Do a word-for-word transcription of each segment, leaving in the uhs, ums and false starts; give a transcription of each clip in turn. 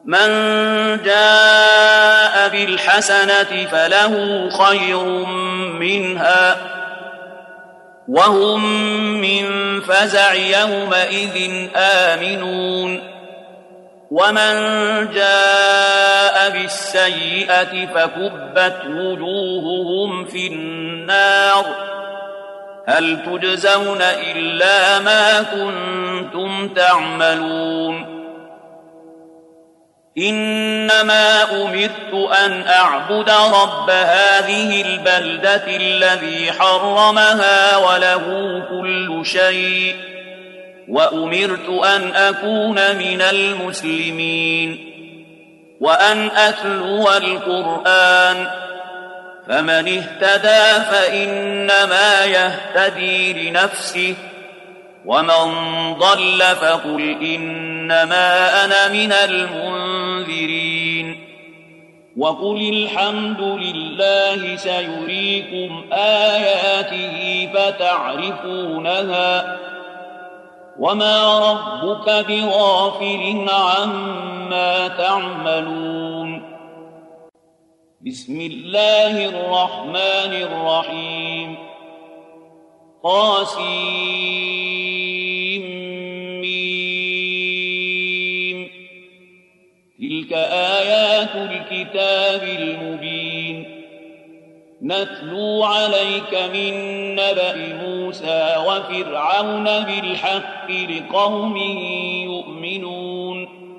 من جاء بالحسنة فله خير منها وهم من فزع يومئذ آمنون ومن جاء بالسيئة فكبت وجوههم في النار هل تجزون إلا ما كنتم تعملون إنما أمرت أن أعبد رب هذه البلدة الذي حرمها وله كل شيء وأمرت أن أكون من المسلمين وأن أتلو القرآن فمن اهتدى فإنما يهتدي لنفسه ومن ضل فقل إنما أنا من المنذرين وقل الحمد لله سيريكم آياته فتعرفونها وما ربك بغافل عما تعملون بسم الله الرحمن الرحيم قاسمين تلك آيات الكتاب المبين نتلو عليك من نبأ موسى وفرعون بالحق لقوم يؤمنون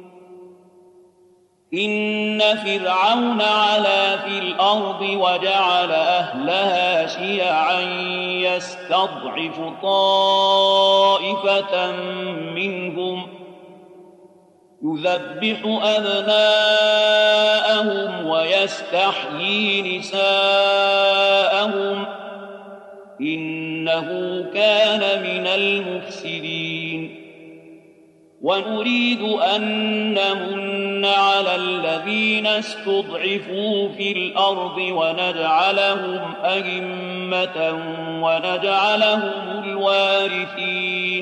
إن فرعون علا في الأرض وجعل أهلها شيعا يستضعف طائفة منهم يذبح أبناءهم ويستحيي نساءهم إنه كان من المفسدين ونريد أن نمن على الذين استضعفوا في الأرض ونجعلهم أئمة ونجعلهم الوارثين